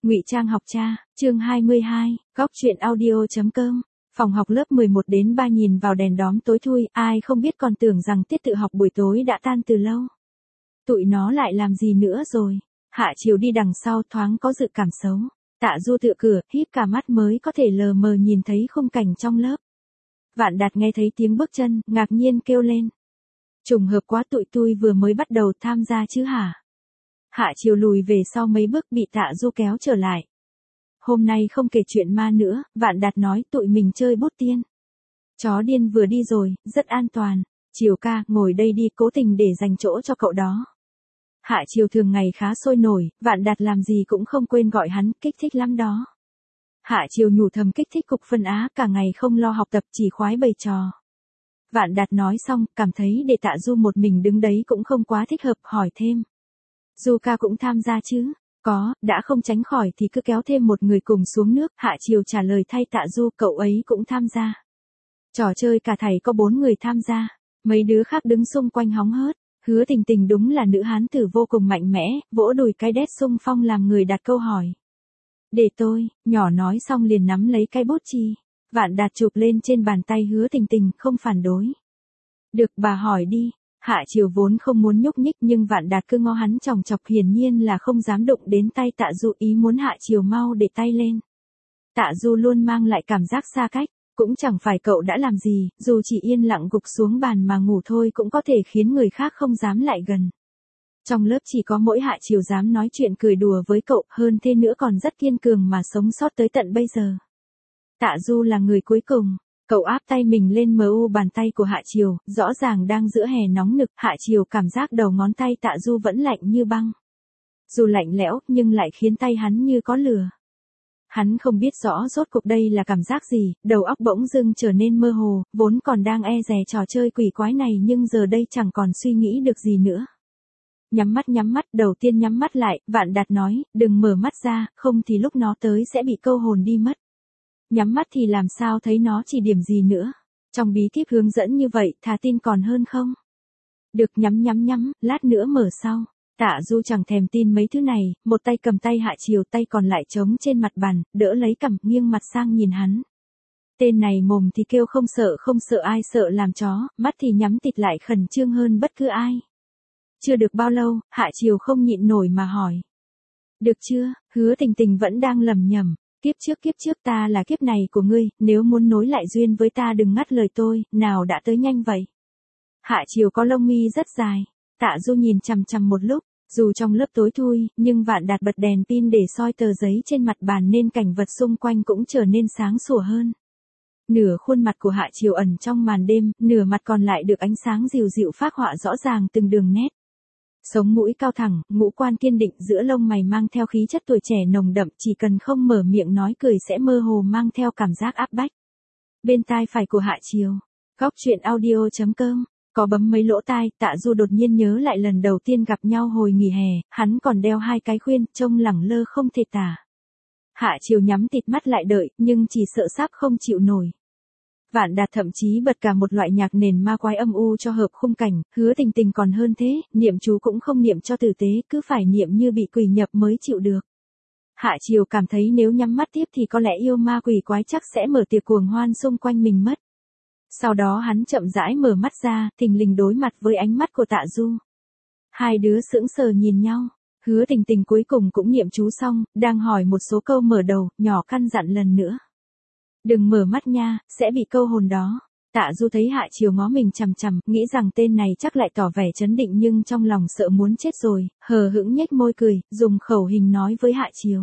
Ngụy Trang học cha, chương 22, góc truyện audio.com. Phòng học lớp 11 đến 3 nhìn vào đèn đóm tối thui, ai không biết còn tưởng rằng tiết tự học buổi tối đã tan từ lâu. Tụi nó lại làm gì nữa rồi? Hạ Chiều đi đằng sau thoáng có dự cảm xấu. Tạ Du tựa cửa, híp cả mắt mới có thể lờ mờ nhìn thấy khung cảnh trong lớp. Vạn Đạt nghe thấy tiếng bước chân, ngạc nhiên kêu lên. Trùng hợp quá, tụi tôi vừa mới bắt đầu tham gia chứ hả? Hạ Chiều lùi về sau mấy bước bị Tạ Du kéo trở lại. Hôm nay không kể chuyện ma nữa, Vạn Đạt nói tụi mình chơi bút tiên. Chó điên vừa đi rồi, rất an toàn. Chiều ca, ngồi đây đi, cố tình để dành chỗ cho cậu đó. Hạ Chiều thường ngày khá sôi nổi, Vạn Đạt làm gì cũng không quên gọi hắn, kích thích lắm đó. Hạ Chiều nhủ thầm kích thích cục phân Á, cả ngày không lo học tập chỉ khoái bày trò. Vạn Đạt nói xong, cảm thấy để Tạ Du một mình đứng đấy cũng không quá thích hợp, hỏi thêm. Du ca cũng tham gia chứ? Có, đã không tránh khỏi thì cứ kéo thêm một người cùng xuống nước. Hạ Chiều trả lời thay Tạ Du, cậu ấy cũng tham gia. Trò chơi cả thầy có 4 người tham gia. Mấy đứa khác đứng xung quanh hóng hớt. Hứa Tình Tình đúng là nữ hán tử vô cùng mạnh mẽ, vỗ đùi cái đét xung phong làm người đặt câu hỏi. Để tôi, nhỏ nói xong liền nắm lấy cái bút chì. Vạn Đạt chụp lên trên bàn tay Hứa Tình Tình, không phản đối. Được, bà hỏi đi. Hạ Chiều vốn không muốn nhúc nhích nhưng Vạn Đạt cứ ngó hắn chòng chọc, hiển nhiên là không dám đụng đến tay Tạ Du, ý muốn Hạ Chiều mau để tay lên. Tạ Du luôn mang lại cảm giác xa cách, cũng chẳng phải cậu đã làm gì, dù chỉ yên lặng gục xuống bàn mà ngủ thôi cũng có thể khiến người khác không dám lại gần. Trong lớp chỉ có mỗi Hạ Chiều dám nói chuyện cười đùa với cậu, hơn thế nữa còn rất kiên cường mà sống sót tới tận bây giờ. Tạ Du là người cuối cùng. Cậu áp tay mình lên bàn tay của Hạ Chiều, rõ ràng đang giữa hè nóng nực. Hạ Chiều cảm giác đầu ngón tay Tạ Du vẫn lạnh như băng. Dù lạnh lẽo, nhưng lại khiến tay hắn như có lửa. Hắn không biết rõ rốt cuộc đây là cảm giác gì, đầu óc bỗng dưng trở nên mơ hồ, vốn còn đang e dè trò chơi quỷ quái này nhưng giờ đây chẳng còn suy nghĩ được gì nữa. Nhắm mắt, đầu tiên nhắm mắt lại, Vạn Đạt nói, đừng mở mắt ra, không thì lúc nó tới sẽ bị câu hồn đi mất. Nhắm mắt thì làm sao thấy nó chỉ điểm gì nữa. Trong bí kíp hướng dẫn như vậy, thà tin còn hơn không? Được, nhắm, lát nữa mở sau. Tạ Du chẳng thèm tin mấy thứ này, một tay cầm tay Hạ Chiều, tay còn lại trống trên mặt bàn, đỡ lấy cằm, nghiêng mặt sang nhìn hắn. Tên này mồm thì kêu không sợ ai, sợ làm chó, mắt thì nhắm tịt lại khẩn trương hơn bất cứ ai. Chưa được bao lâu, Hạ Chiều không nhịn nổi mà hỏi. Được chưa? Hứa Tình Tình vẫn đang lẩm nhẩm. Kiếp trước ta là kiếp này của ngươi, nếu muốn nối lại duyên với ta đừng ngắt lời tôi, nào đã tới nhanh vậy. Hạ Chiều có lông mi rất dài. Tạ Du nhìn chằm chằm một lúc, dù trong lớp tối thui, nhưng Vạn Đạt bật đèn pin để soi tờ giấy trên mặt bàn nên cảnh vật xung quanh cũng trở nên sáng sủa hơn. Nửa khuôn mặt của Hạ Chiều ẩn trong màn đêm, nửa mặt còn lại được ánh sáng dịu dịu phác họa rõ ràng từng đường nét. Sống mũi cao thẳng, ngũ quan kiên định, giữa lông mày mang theo khí chất tuổi trẻ nồng đậm, chỉ cần không mở miệng nói cười sẽ mơ hồ mang theo cảm giác áp bách. Bên tai phải của Hạ Chiều, góc truyện audio.com, có bấm mấy lỗ tai. Tạ Du đột nhiên nhớ lại lần đầu tiên gặp nhau hồi nghỉ hè, hắn còn đeo 2 cái khuyên, trông lẳng lơ không thể tả. Hạ Chiều nhắm tịt mắt lại đợi, nhưng chỉ sợ sắp không chịu nổi. Vạn Đạt thậm chí bật cả một loại nhạc nền ma quái âm u cho hợp khung cảnh. Hứa Tình Tình còn hơn thế, niệm chú cũng không niệm cho tử tế, cứ phải niệm như bị quỷ nhập mới chịu được. Hạ Chiều cảm thấy nếu nhắm mắt tiếp thì có lẽ yêu ma quỷ quái chắc sẽ mở tiệc cuồng hoan xung quanh mình mất. Sau đó hắn chậm rãi mở mắt ra, thình lình đối mặt với ánh mắt của Tạ Du. Hai đứa sững sờ nhìn nhau. Hứa Tình Tình cuối cùng cũng niệm chú xong, đang hỏi một số câu mở đầu, nhỏ căn dặn lần nữa. Đừng mở mắt nha, sẽ bị câu hồn đó. Tạ Du thấy Hạ Chiều ngó mình chằm chằm, nghĩ rằng tên này chắc lại tỏ vẻ trấn định nhưng trong lòng sợ muốn chết rồi, hờ hững nhếch môi cười, dùng khẩu hình nói với Hạ Chiều.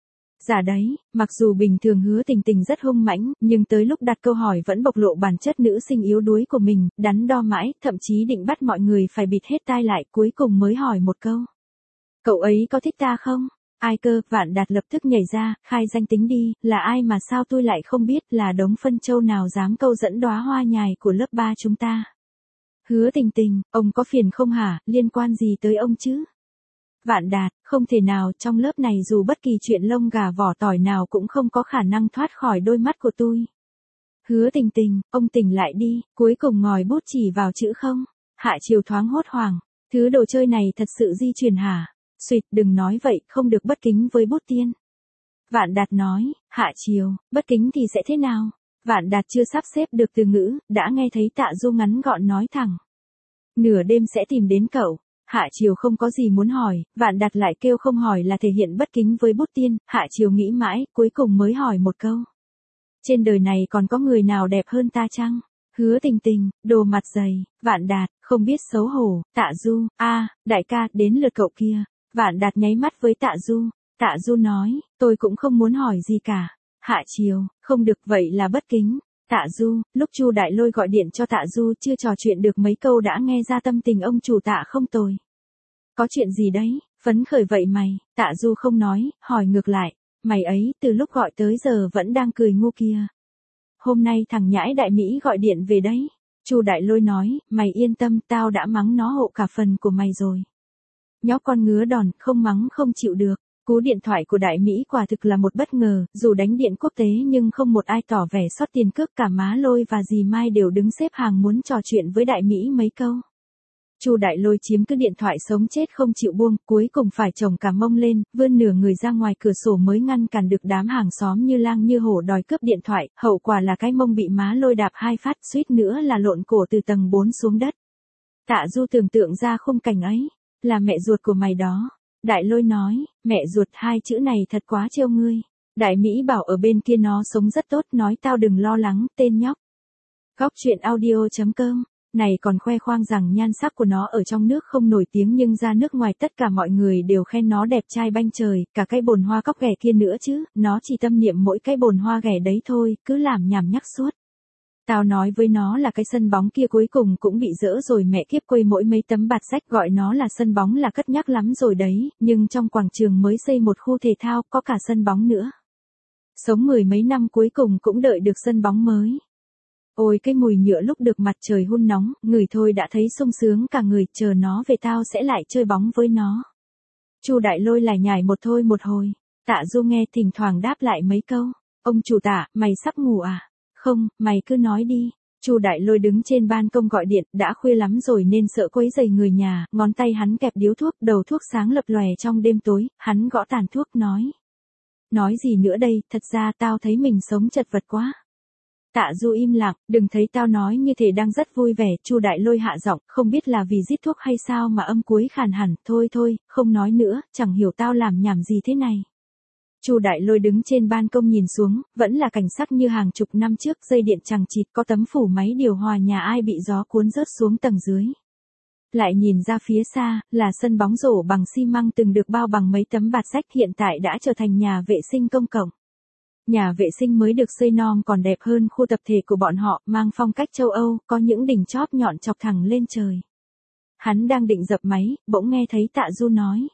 Dạ đấy, mặc dù bình thường Hứa Tình Tình rất hung mãnh, nhưng tới lúc đặt câu hỏi vẫn bộc lộ bản chất nữ sinh yếu đuối của mình, đắn đo mãi, thậm chí định bắt mọi người phải bịt hết tai lại, cuối cùng mới hỏi một câu. Cậu ấy có thích ta không? Ai cơ? Vạn Đạt lập tức nhảy ra, khai danh tính đi, là ai mà sao tôi lại không biết, là đống phân châu nào dám câu dẫn đóa hoa nhài của lớp 3 chúng ta. Hứa Tình Tình, ông có phiền không hả, liên quan gì tới ông chứ? Vạn Đạt, không thể nào, trong lớp này dù bất kỳ chuyện lông gà vỏ tỏi nào cũng không có khả năng thoát khỏi đôi mắt của tôi. Hứa Tình Tình, ông tỉnh lại đi, cuối cùng ngòi bút chỉ vào chữ không. Hạ Chiều thoáng hốt hoảng, thứ đồ chơi này thật sự di truyền hả? Xuyệt, đừng nói vậy, không được bất kính với bút tiên. Vạn Đạt nói, Hạ Chiều, bất kính thì sẽ thế nào? Vạn Đạt chưa sắp xếp được từ ngữ, đã nghe thấy Tạ Du ngắn gọn nói thẳng. Nửa đêm sẽ tìm đến cậu. Hạ Chiều không có gì muốn hỏi, Vạn Đạt lại kêu không hỏi là thể hiện bất kính với bút tiên, Hạ Chiều nghĩ mãi, cuối cùng mới hỏi một câu. Trên đời này còn có người nào đẹp hơn ta chăng? Hứa Tình Tình, đồ mặt dày, Vạn Đạt, không biết xấu hổ, Tạ Du, đại ca, đến lượt cậu kia. Vạn Đạt nháy mắt với Tạ Du. Tạ Du nói, tôi cũng không muốn hỏi gì cả. Hạ Chiều, không được, vậy là bất kính. Tạ Du, lúc Chu Đại Lôi gọi điện cho Tạ Du chưa trò chuyện được mấy câu đã nghe ra tâm tình ông chủ Tạ không tồi. Có chuyện gì đấy, phấn khởi vậy mày? Tạ Du không nói, hỏi ngược lại. Mày ấy, từ lúc gọi tới giờ vẫn đang cười ngu kia. Hôm nay thằng nhãi Đại Mỹ gọi điện về đấy. Chu Đại Lôi nói, mày yên tâm, tao đã mắng nó hộ cả phần của mày rồi. Nhóc con ngứa đòn, không mắng không chịu được. Cú điện thoại của Đại Mỹ quả thực là một bất ngờ, dù đánh điện quốc tế nhưng không một ai tỏ vẻ sót tiền cước, cả má Lôi và dì Mai đều đứng xếp hàng muốn trò chuyện với Đại Mỹ mấy câu. Chu Đại Lôi chiếm cứ điện thoại sống chết không chịu buông, cuối cùng phải chồng cả mông lên, vươn nửa người ra ngoài cửa sổ mới ngăn cản được đám hàng xóm như lang như hổ đòi cướp điện thoại, hậu quả là cái mông bị má Lôi đạp 2 phát, suýt nữa là lộn cổ từ tầng 4 xuống đất. Tạ Du tưởng tượng ra khung cảnh ấy, là mẹ ruột của mày đó. Đại Lôi nói, mẹ ruột, 2 chữ này thật quá trêu ngươi. Đại Mỹ bảo ở bên kia nó sống rất tốt, nói tao đừng lo lắng, tên nhóc. Góc truyện audio.com. Này còn khoe khoang rằng nhan sắc của nó ở trong nước không nổi tiếng nhưng ra nước ngoài tất cả mọi người đều khen nó đẹp trai banh trời, cả cái bồn hoa cóc ghẻ kia nữa chứ, nó chỉ tâm niệm mỗi cái bồn hoa ghẻ đấy thôi, cứ làm nhảm nhắc suốt. Tao nói với nó là cái sân bóng kia cuối cùng cũng bị dỡ rồi, mẹ kiếp quây mỗi mấy tấm bạt rách gọi nó là sân bóng là cất nhắc lắm rồi đấy, nhưng trong quảng trường mới xây một khu thể thao, có cả sân bóng nữa. Sống 10 mấy năm cuối cùng cũng đợi được sân bóng mới. Ôi cái mùi nhựa lúc được mặt trời hun nóng, ngửi thôi đã thấy sung sướng cả người, chờ nó về tao sẽ lại chơi bóng với nó. Chu Đại Lôi lải nhải một thôi một hồi. Tạ Du nghe thỉnh thoảng đáp lại mấy câu. Ông chủ Tạ, mày sắp ngủ à? Không, mày cứ nói đi. Chu Đại Lôi đứng trên ban công gọi điện, đã khuya lắm rồi nên sợ quấy rầy người nhà, ngón tay hắn kẹp điếu thuốc, đầu thuốc sáng lập lòe trong đêm tối, hắn gõ tàn thuốc nói. Nói gì nữa đây, thật ra tao thấy mình sống chật vật quá. Tạ Du im lặng, đừng thấy tao nói như thể đang rất vui vẻ, Chu Đại Lôi hạ giọng, không biết là vì rít thuốc hay sao mà âm cuối khàn hẳn, thôi, không nói nữa, chẳng hiểu tao làm nhảm gì thế này. Chu Đại Lôi đứng trên ban công nhìn xuống, vẫn là cảnh sắc như hàng chục năm trước, dây điện chằng chịt, có tấm phủ máy điều hòa nhà ai bị gió cuốn rớt xuống tầng dưới. Lại nhìn ra phía xa, là sân bóng rổ bằng xi măng từng được bao bằng mấy tấm bạt rách, hiện tại đã trở thành nhà vệ sinh công cộng. Nhà vệ sinh mới được xây non còn đẹp hơn khu tập thể của bọn họ, mang phong cách châu Âu, có những đỉnh chóp nhọn chọc thẳng lên trời. Hắn đang định dập máy, bỗng nghe thấy Tạ Du nói.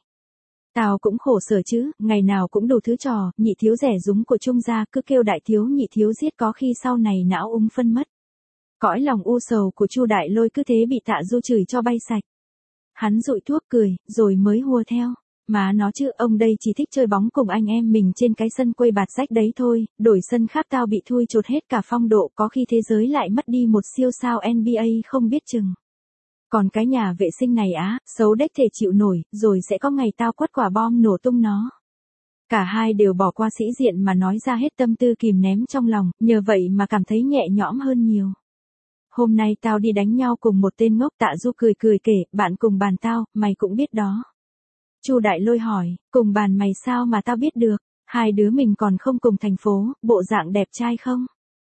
Tao cũng khổ sở chứ, ngày nào cũng đủ thứ trò, nhị thiếu rẻ rúng của Trung gia, cứ kêu đại thiếu nhị thiếu giết có khi sau này não ung phân mất. Cõi lòng u sầu của Chu Đại Lôi cứ thế bị Tạ Du chửi cho bay sạch. Hắn dụi thuốc cười, rồi mới hùa theo. Má nó chứ, ông đây chỉ thích chơi bóng cùng anh em mình trên cái sân quây bạt rách đấy thôi, đổi sân khác tao bị thui chột hết cả phong độ, có khi thế giới lại mất đi một siêu sao NBA không biết chừng. Còn cái nhà vệ sinh này á, xấu đếch thể chịu nổi, rồi sẽ có ngày tao quất quả bom nổ tung nó. Cả hai đều bỏ qua sĩ diện mà nói ra hết tâm tư kìm ném trong lòng, nhờ vậy mà cảm thấy nhẹ nhõm hơn nhiều. Hôm nay tao đi đánh nhau cùng một tên ngốc, Tạ Du cười kể, bạn cùng bàn tao, mày cũng biết đó. Chu Đại Lôi hỏi, cùng bàn mày sao mà tao biết được, hai đứa mình còn không cùng thành phố, bộ dạng đẹp trai không?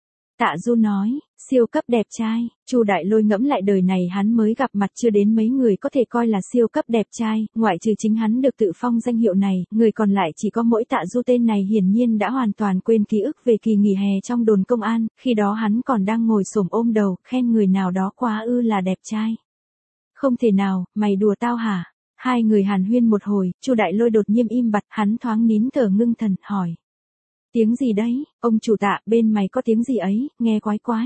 Tạ Du nói, siêu cấp đẹp trai. Chu Đại Lôi ngẫm lại đời này hắn mới gặp mặt chưa đến mấy người có thể coi là siêu cấp đẹp trai, ngoại trừ chính hắn được tự phong danh hiệu này, người còn lại chỉ có mỗi Tạ Du. Tên này hiển nhiên đã hoàn toàn quên ký ức về kỳ nghỉ hè trong đồn công an, khi đó hắn còn đang ngồi xổm ôm đầu, khen người nào đó quá ư là đẹp trai. Không thể nào, mày đùa tao hả? Hai người hàn huyên một hồi, Chu Đại Lôi đột nhiên im bặt, hắn thoáng nín thở ngưng thần, hỏi. Tiếng gì đấy, ông chủ Tạ, bên mày có tiếng gì ấy, nghe quái quái.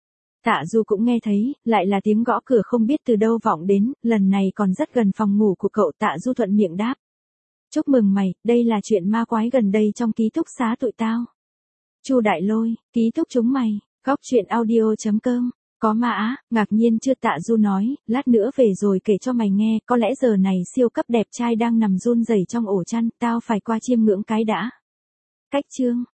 Tạ Du cũng nghe thấy, lại là tiếng gõ cửa không biết từ đâu vọng đến, lần này còn rất gần phòng ngủ của cậu. Tạ Du thuận miệng đáp. Chúc mừng mày, đây là chuyện ma quái gần đây trong ký túc xá tụi tao. Chu Đại Lôi, ký túc chúng mày, góc truyện audio.com. Có ma á, ngạc nhiên chưa? Tạ Du nói, lát nữa về rồi kể cho mày nghe, có lẽ giờ này siêu cấp đẹp trai đang nằm run rẩy trong ổ chăn, tao phải qua chiêm ngưỡng cái đã. Cách chương